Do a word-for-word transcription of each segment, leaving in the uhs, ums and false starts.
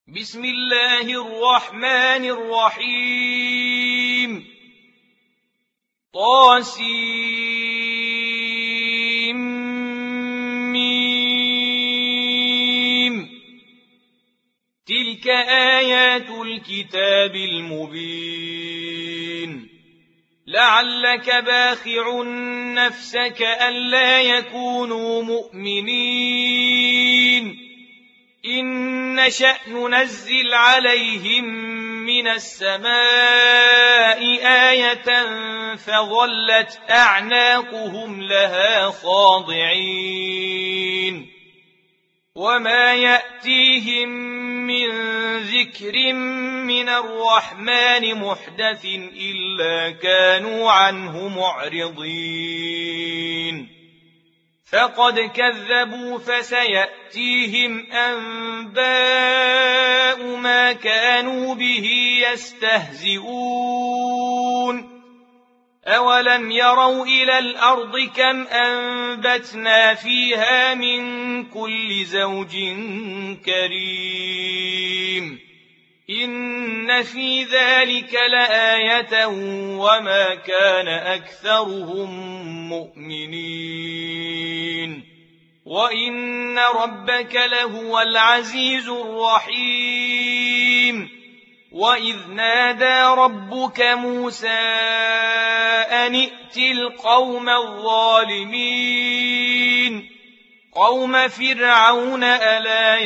بسم الله الرحمن الرحيم طاسيم تلك آيات الكتاب المبين لعلك باخع نفسك ألا يكونوا مؤمنين إن نشأ ننزل عليهم من السماء آية فظلت أعناقهم لها خاضعين وما يأتيهم من ذكر من الرحمن محدث إلا كانوا عنه معرضين فقد كذبوا فسيأتيهم أنباء ما كانوا به يستهزئون أولم يروا إلى الأرض كم أنبتنا فيها من كل زوج كريم إن في ذلك لآية وما كان أكثرهم مؤمنين وإن ربك لهو العزيز الرحيم وإذ نادى ربك موسى أن ائت القوم الظالمين قوم فرعون ألا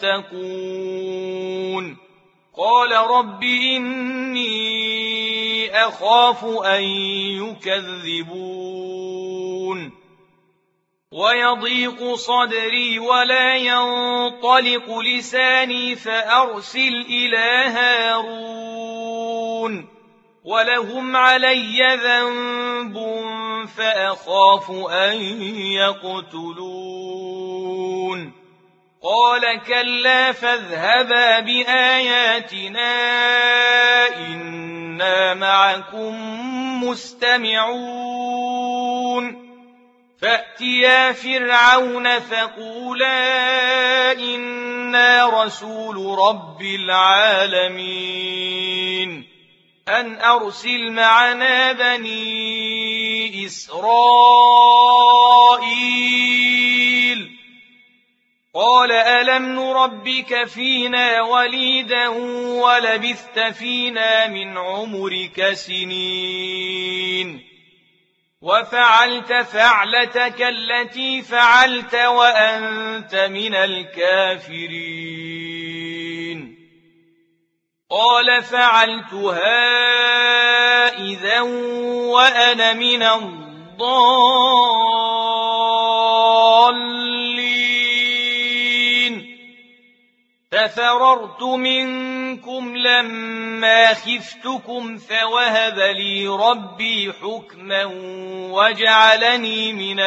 يتقون قال رب إني أخاف أن يكذبون ويضيق صدري ولا ينطلق لساني فأرسل إلى هارون ولهم علي ذنب فأخاف أن يقتلون قال كلا فاذهبا بآياتنا إنا معكم مستمعون فأتيا فرعون فقولا إنا رسول رب العالمين أن أرسل معنا بني إسرائيل قال ألم نربك فينا وليدا ولبثت فينا من عمرك سنين وفعلت فعلتك التي فعلت وأنت من الكافرين قال فعلتها إذا وأنا من الضالين ففررت منكم لما خفتكم فوهب لي ربي حكما وجعلني من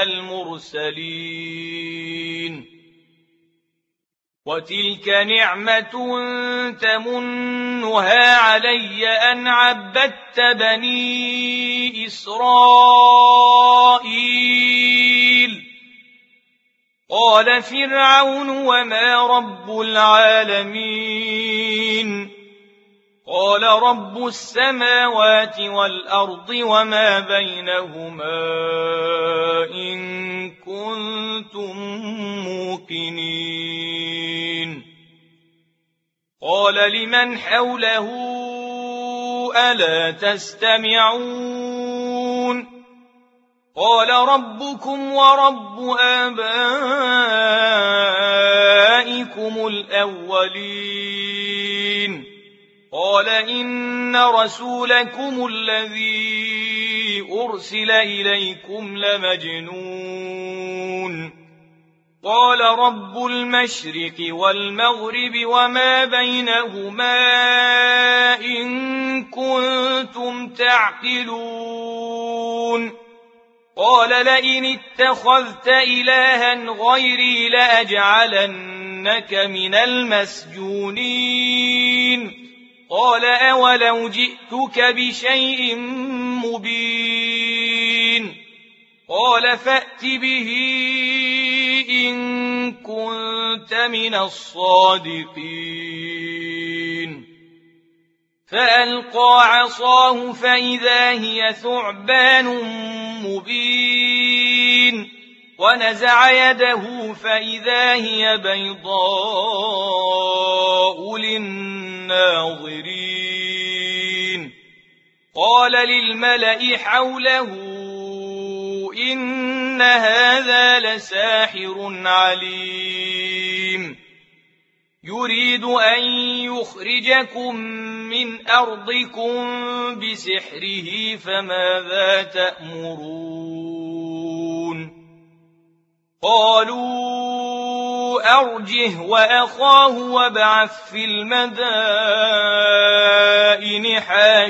المرسلين وتلك نعمة تمنها علي أن عبدت بني إسرائيل قال فرعون وما رب العالمين قال رب السماوات والأرض وما بينهما إن كنتم موقنين قال لمن حوله ألا تستمعون قال ربكم ورب آبائكم الأولين قال إن رسولكم الذي أرسل إليكم لمجنون قال رب المشرق والمغرب وما بينهما إن كنتم تعقلون قال لئن اتخذت إلها غيري لأجعلنك من المسجونين قال أولو جئتك بشيء مبين قال فأت به إن كنت من الصادقين فألقى عصاه فإذا هي ثعبان مبين ونزع يده فإذا هي بيضاء للناظرين قال للملأ حوله إن هذا لساحر عليم يريد أن يخرجكم من أرضكم بسحره فماذا تأمرون قالوا أرجه وأخاه وابعث في المدائن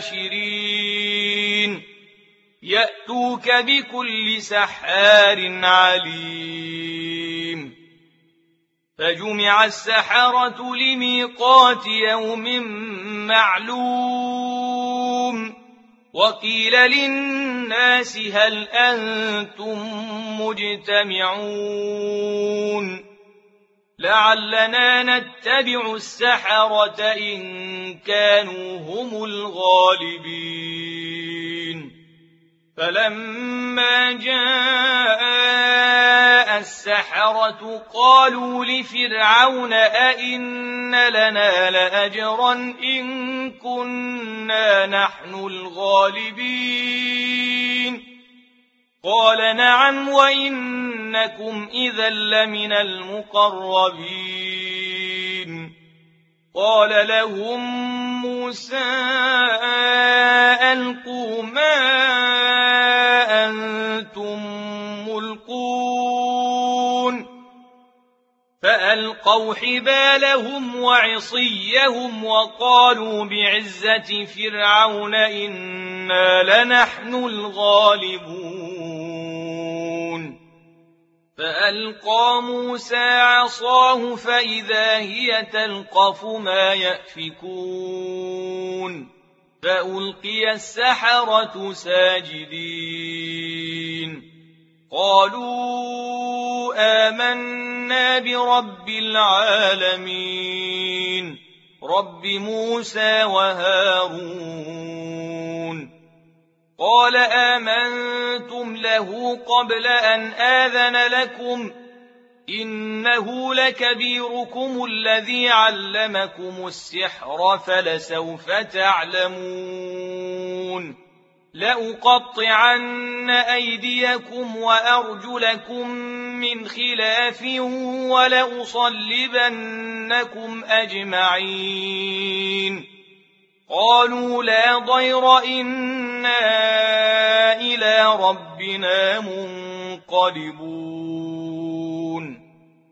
حاشرين يأتوك بكل سحار عليم فجمع السحرة لميقات يوم معلوم وقيل للناس هل أنتم مجتمعون لعلنا نتبع السحرة إن كانوا هم الغالبين فلما جاء السحرة قالوا لفرعون أئن لنا لأجرا إن كنا نحن الغالبين قال نعم وإنكم إذا لمن المقربين قال لهم موسى ألقوا ما أنتم ملقون فألقوا حبالهم وعصيهم وقالوا بعزة فرعون إنا لنحن الغالبون فألقى موسى عصاه فإذا هي تلقف ما يأفكون فألقي السحرة ساجدين قالوا آمنا برب العالمين رب موسى وهارون قال آمنتم له قبل أن آذن لكم إنه لكبيركم الذي علمكم السحر فلسوف تعلمون لأقطعن أيديكم وأرجلكم من خلاف ولأصلبنكم أجمعين قالوا لا ضير إنا إلى ربنا منقلبون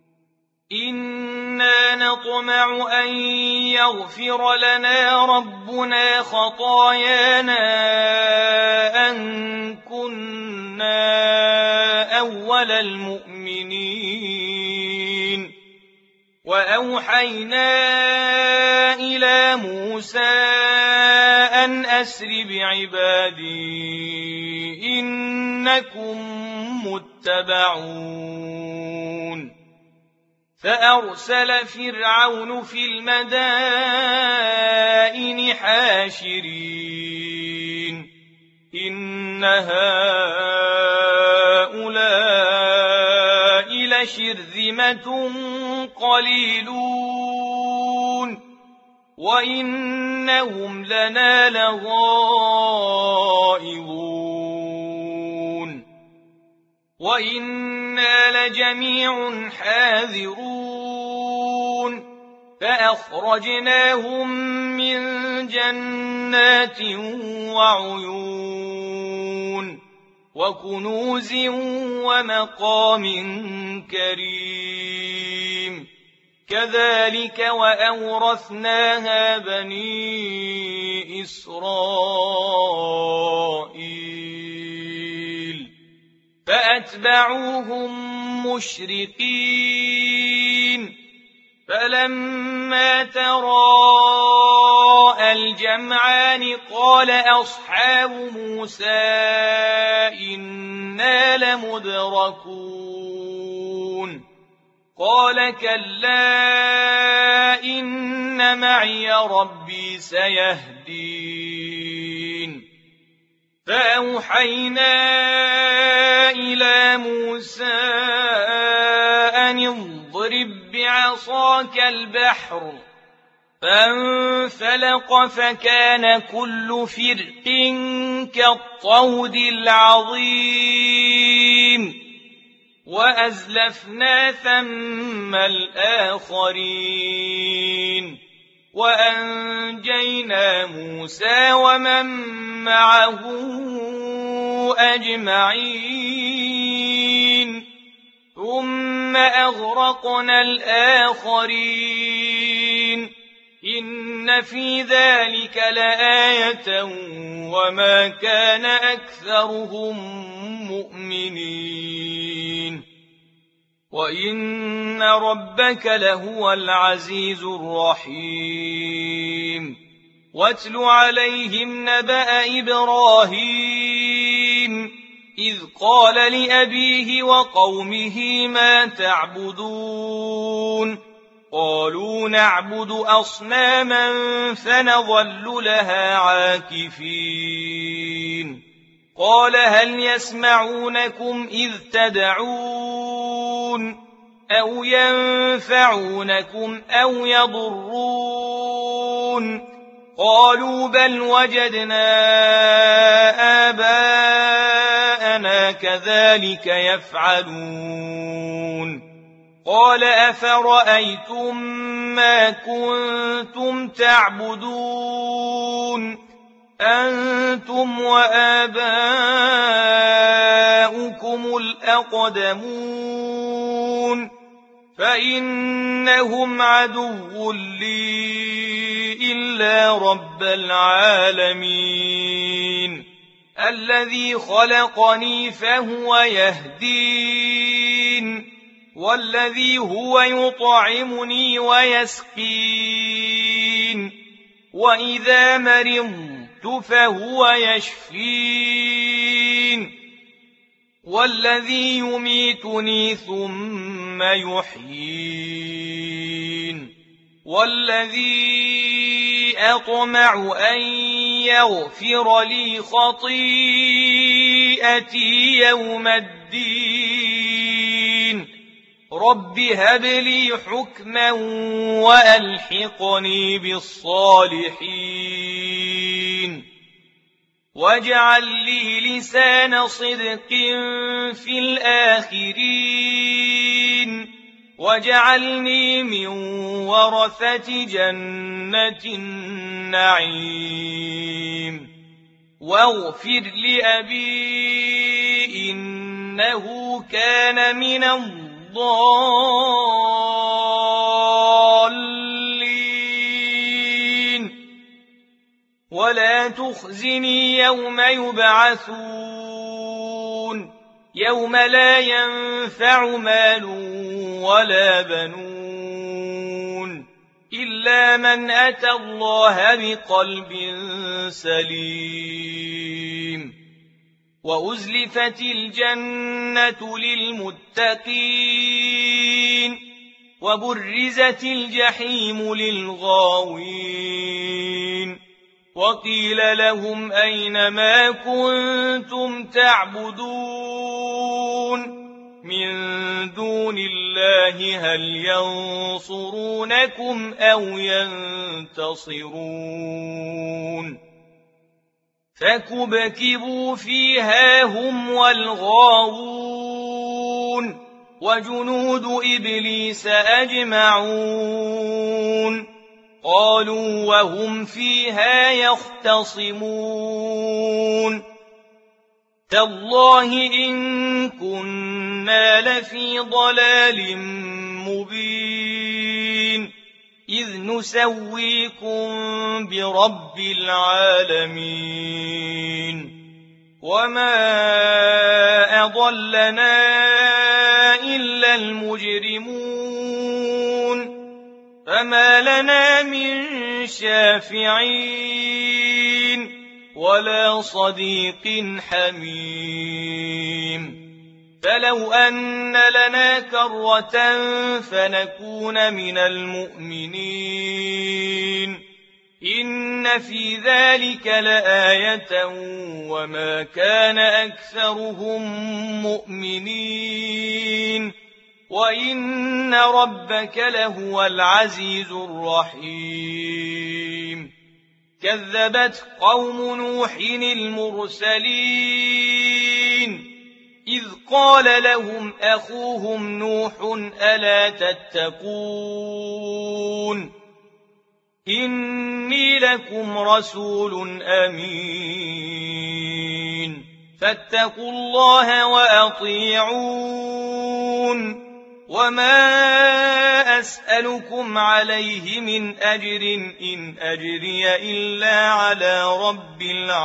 إنا نطمع أن يغفر لنا ربنا خطايانا أن كنا أول المؤمنين وأوحينا إلى موسى أن أسر بعبادي إنكم متبعون فأرسل فرعون في المدائن حاشرين إن هؤلاء لشرذمة قليلون وإنهم لنا لغائظون وإنا لجميع حاذرون فأخرجناهم من جنات وعيون وكنوز ومقام كريم كذلك وأورثناها بني إسرائيل فأتبعوهم مشرقين فلما تراءى الجمعان قال أصحاب موسى إنا لمدركون قال كلا إن إن معي ربي سيهدين فأوحينا إلى موسى أن اضرب بعصاك البحر فانفلق فكان كل فرق كالطود العظيم وأزلفنا ثم الآخرين وأنجينا موسى ومن معه أجمعين ثم أغرقنا الآخرين إن في ذلك لآية وما كان أكثرهم مؤمنين وإن ربك لهو العزيز الرحيم واتل عليهم نبأ إبراهيم إذ قال لأبيه وقومه ما تعبدون قالوا نعبد أصناما فنظل لها عاكفين قال هل يسمعونكم إذ تدعون أو ينفعونكم أو يضرون قالوا بل وجدنا آباءنا كذلك يفعلون قال أفرأيتم ما كنتم تعبدون أنتم وآباؤكم الأقدمون فإنهم عدو لي إلا رب العالمين الذي خلقني فهو يهدين والذي هو يطعمني ويسقين وإذا مرضت فهو يشفين والذي يميتني ثم يحيين والذي أطمع أن يغفر لي خطيئتي يوم الدين رب هب لي حكما وألحقني بالصالحين واجعل لي لسان صدق في الآخرين واجعلني من ورثة جنة النعيم واغفر لأبي إنه كان من الضالين ولا تخزني يوم يبعثون يوم لا ينفع مال ولا بنون إلا من أتى الله بقلب سليم وأزلفت الجنة للمتقين وبرزت الجحيم للغاوين وقيل لهم أين ما كنتم تعبدون من دون الله هل ينصرونكم أو ينتصرون فكبكبوا فيها هم والغاوون وجنود إبليس أجمعون قالوا وهم فيها يختصمون تالله إن كنا لفي ضلال مبين إذ نسويكم برب العالمين وما أضلنا إلا المجرمون فما لنا من شافعين ولا صديق حميم فلو أن لنا كرة فنكون من المؤمنين إن في ذلك لآية وما كان أكثرهم مؤمنين وإن ربك لهو العزيز الرحيم كذبت قوم نوح المرسلين إذ قال لهم أخوهم نوح ألا تتقون إني لكم رسول أمين فاتقوا الله وأطيعون وما أسألكم عليه من أجر إن أجري إلا على رب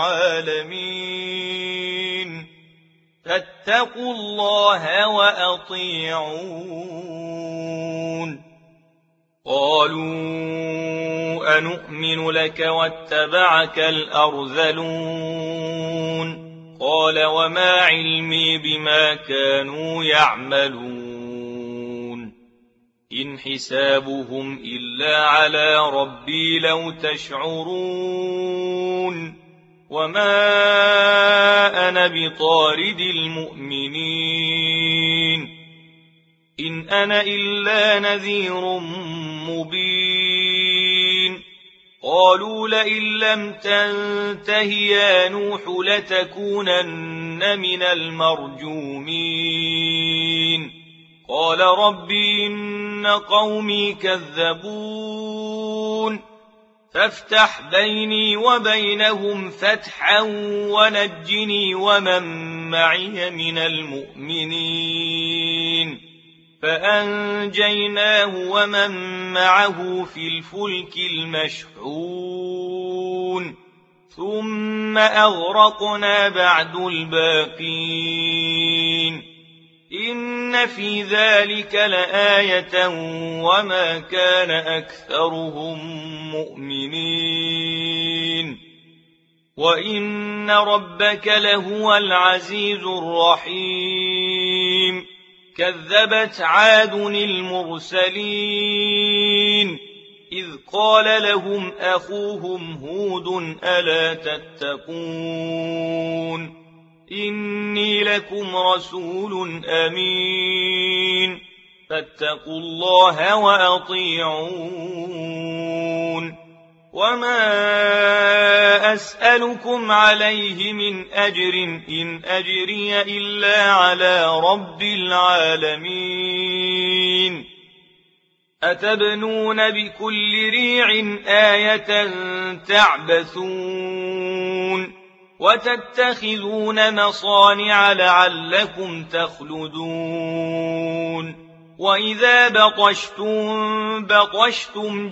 العالمين فاتقوا الله وأطيعون قالوا أنؤمن لك واتبعك الأرذلون قال وما علمي بما كانوا يعملون إن حسابهم إلا على ربي لو تشعرون وما أنا بطارد المؤمنين إن أنا إلا نذير مبين قالوا لئن لم تنته يا نوح لتكونن من المرجومين قال رب إن قومي كذبون فافتح بيني وبينهم فتحا ونجني ومن معي من المؤمنين فأنجيناه ومن معه في الفلك المشحون ثم أغرقنا بعد الباقين إن في ذلك لآية وما كان أكثرهم مؤمنين وإن ربك لهو العزيز الرحيم كذبت عاد المرسلين إذ قال لهم أخوهم هود ألا تتقون إني لكم رسول أمين فاتقوا الله وأطيعون وما أسألكم عليه من أجر إن أجري إلا على رب العالمين أتبنون بكل ريع آية تعبثون وتتخذون مصانع لعلكم تخلدون وإذا بطشتم بطشتم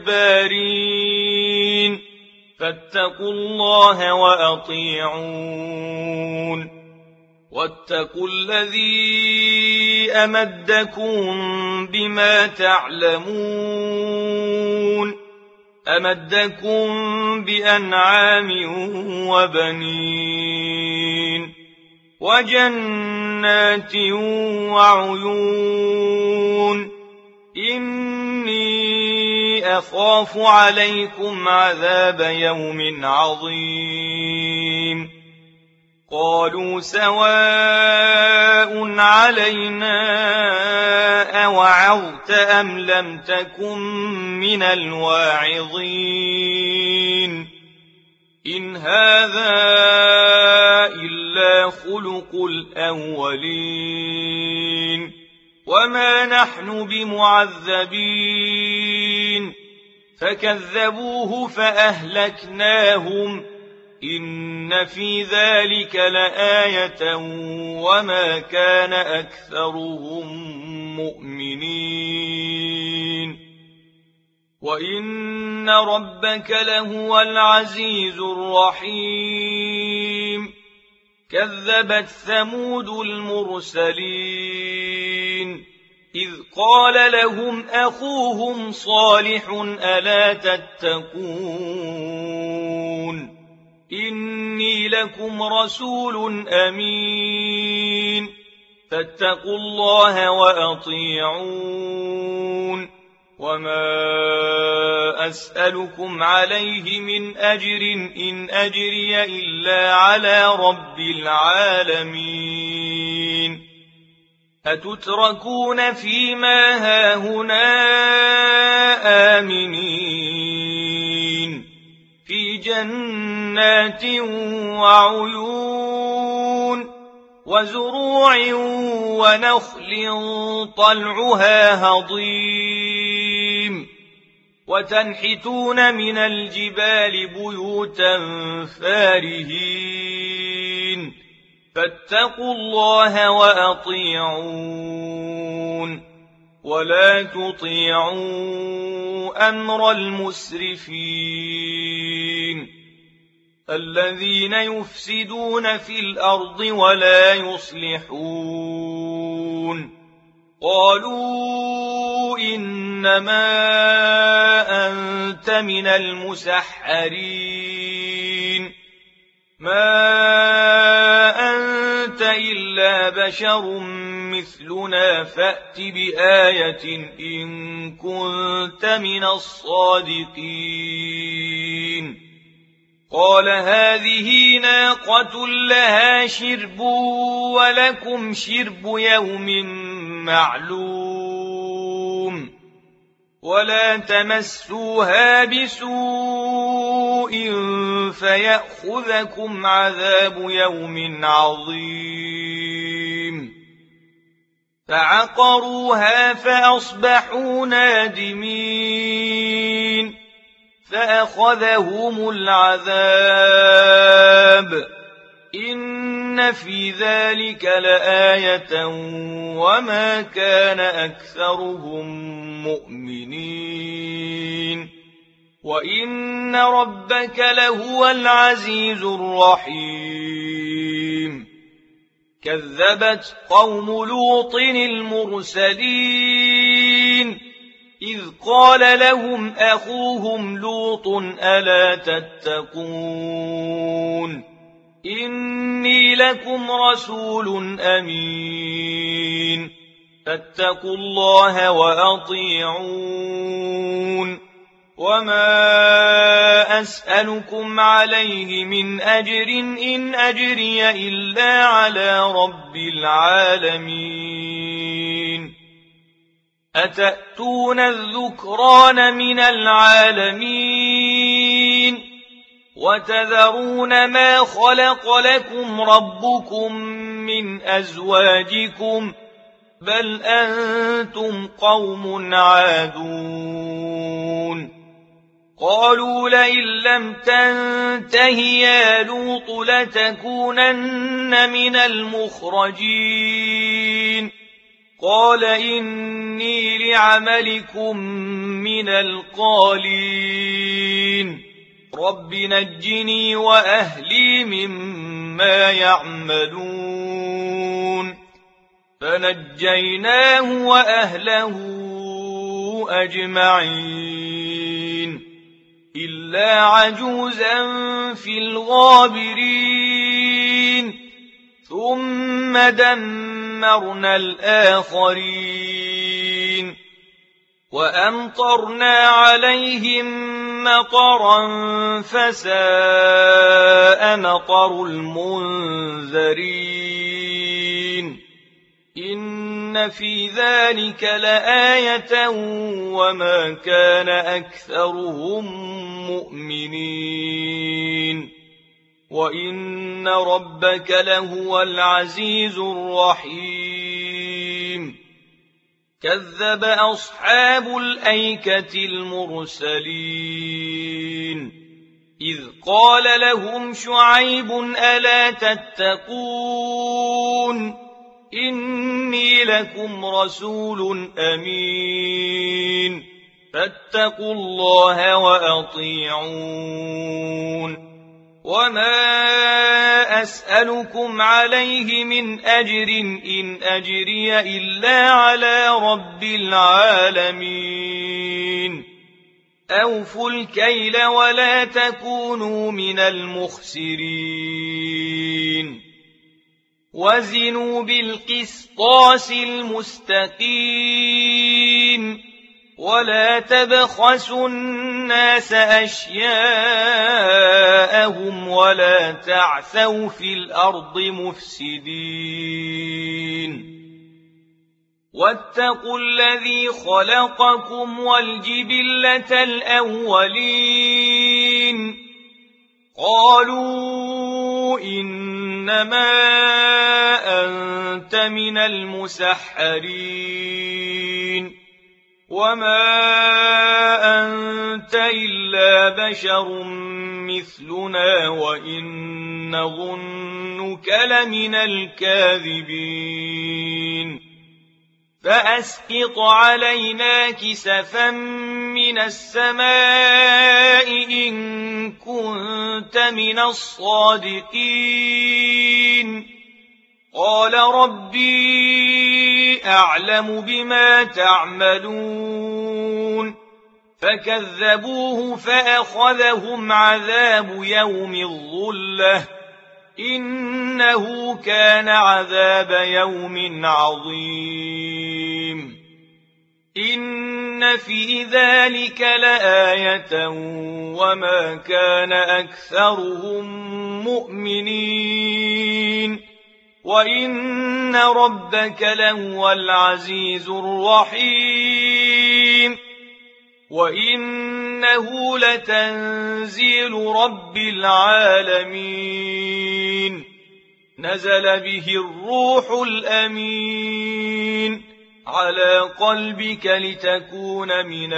جبارين فاتقوا الله وأطيعون واتقوا الذي أمدكم بما تعلمون أمدكم بأنعام وبنين وجنات وعيون إني أخاف عليكم عذاب يوم عظيم قالوا سواء علينا أوعظت أم لم تكن من الواعظين إن هذا إلا خلق الأولين وما نحن بمعذبين فكذبوه فأهلكناهم إن في ذلك لآية وما كان أكثرهم مؤمنين وإن ربك لهو العزيز الرحيم كذبت ثمود المرسلين إذ قال لهم أخوهم صالح ألا تتقون إني لكم رسول أمين فاتقوا الله وأطيعون وما أسألكم عليه من أجر إن أجري إلا على رب العالمين أتتركون فيما هاهنا آمنين في جنات وعيون وزروع ونخل طلعها هضيم وتنحتون من الجبال بيوتا فارهين فاتقوا الله وأطيعون ولا تطيعوا أمر المسرفين الذين يفسدون في الأرض ولا يصلحون قالوا إنما أنت من المسحرين ما أنت إلا بشر مثلنا فأت بآية إن كنت من الصادقين قال هذه ناقة لها شرب ولكم شرب يوم معلوم ولا تمسوها بسوء فيأخذكم عذاب يوم عظيم فعقروها فأصبحوا نادمين فأخذهم العذاب إن في ذلك لآية وما كان أكثرهم مؤمنين وإن ربك لهو العزيز الرحيم كذبت قوم لوط المرسلين إذ قال لهم أخوهم لوط ألا تتقون إني لكم رسول أمين فاتقوا الله وأطيعون وما أسألكم عليه من أجر إن أجري إلا على رب العالمين أتأتون الذكران من العالمين وتذرون ما خلق لكم ربكم من أزواجكم بل أنتم قوم عادون قالوا لئن لم تنته يا لوط لتكونن من المخرجين قال إني لعملكم من القالين رب نجني وأهلي مما يعملون فنجيناه وأهله أجمعين إلا عجوزا في الغابرين ثم دمرنا الآخرين وأمطرنا عليهم مطرا فساء مطر المنذرين إن في ذلك لآية وما كان أكثرهم مؤمنين وإن ربك لهو العزيز الرحيم كذب أصحاب الأيكة المرسلين إذ قال لهم شعيب ألا تتقون إني لكم رسول أمين فاتقوا الله وأطيعون وما أسألكم عليه من أجر إن أجري إلا على رب العالمين أوفوا الكيل ولا تكونوا من المخسرين وزنوا بالقسطاس المستقيم ولا تبخسوا الناس أشياءهم ولا تعثوا في الأرض مفسدين واتقوا الذي خلقكم والجبلة الأولين قالوا إنما أنت من المسحرين وما أنت إلا بشر مثلنا وإن نظنك لمن الكاذبين فأسقط علينا كسفا من السماء إن كنت من الصادقين قال ربي أعلم بما تعملون فكذبوه فأخذهم عذاب يوم الظلة إنه كان عذاب يوم عظيم إن في ذلك لآية وما كان أكثرهم مؤمنين وإن ربك لهو العزيز الرحيم وإنه لتنزيل رب العالمين نزل به الروح الأمين على قلبك لتكون من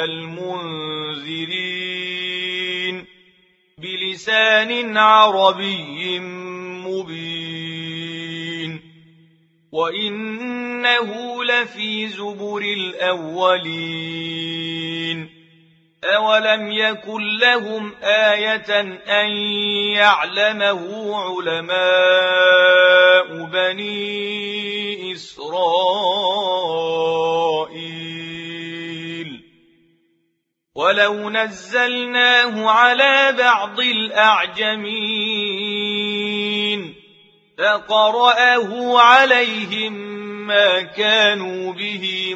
المنذرين بلسان عربي مبين وإنه لفي زبر الأولين أولم يكن لهم آية أن يعلمه علماء بني إسرائيل ولو نزلناه على بعض الأعجمين فقرأه عليهم ما كانوا به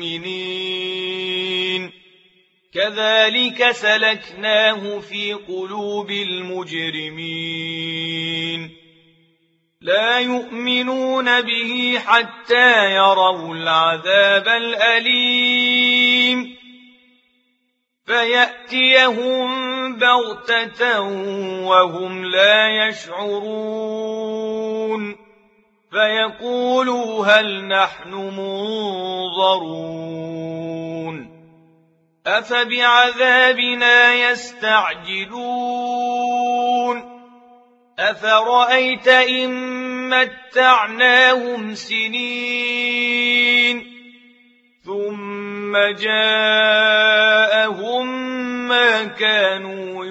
مؤمنين كذلك سلكناه في قلوب المجرمين لا يؤمنون به حتى يروا العذاب الأليم فيأتيهم بغتة وهم لا يشعرون فيقولوا هل نحن منظرون أفبعذابنا يستعجلون أفرأيت إن متعناهم سنين ثم جاءهم ما كانوا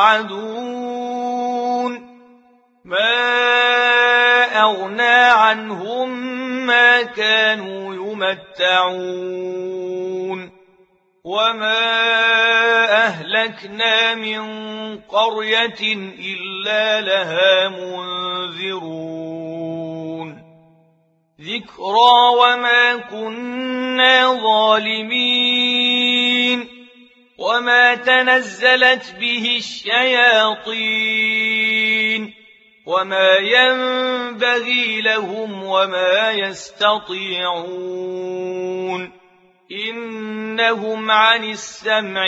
يوعدون ما أغنى عنهم ما كانوا يمتعون وما أهلكنا من قرية إلا لها منذرون ذكرى وما كنا ظالمين وما تنزلت به الشياطين وما ينبغي لهم وما يستطيعون إنهم عن السمع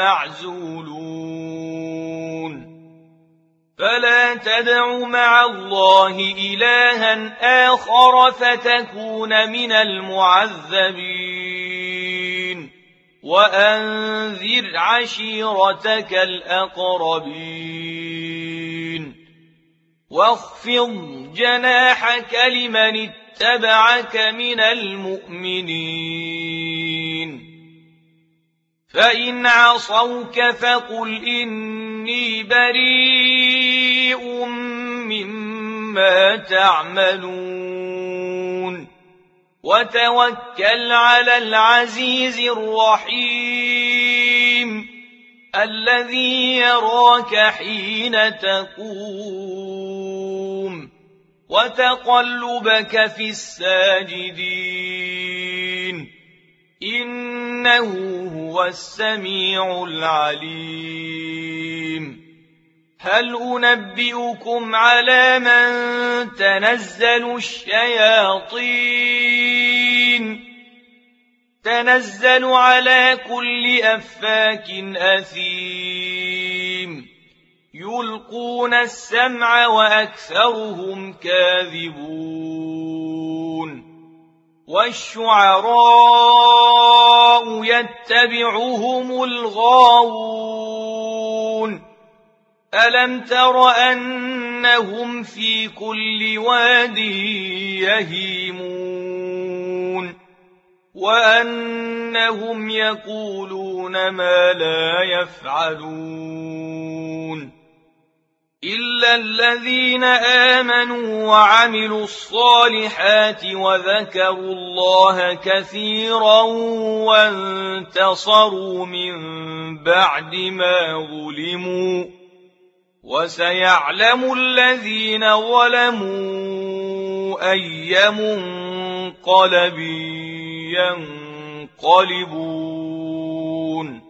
لمعزولون فلا تدع مع الله إلها آخر فتكون من المعذبين وأنذر عشيرتك الأقربين واخفض جناحك لمن اتبعك من المؤمنين فإن عصوك فقل إني بريء مما تعملون وتوكل على العزيز الرحيم الذي يراك حين تقوم وتقلبك في الساجدين إنه هو السميع العليم هل أنبئكم على من تنزل الشياطين تنزل على كل أفاك أثيم يلقون السمع وأكثرهم كاذبون والشعراء يتبعهم الغاوون ألم تر أنهم في كل واد يهيمون وأنهم يقولون ما لا يفعلون إلا الذين آمنوا وعملوا الصالحات وذكروا الله كثيرا وانتصروا من بعد ما ظلموا وسيعلم الذين ظلموا أي منقلب ينقلبون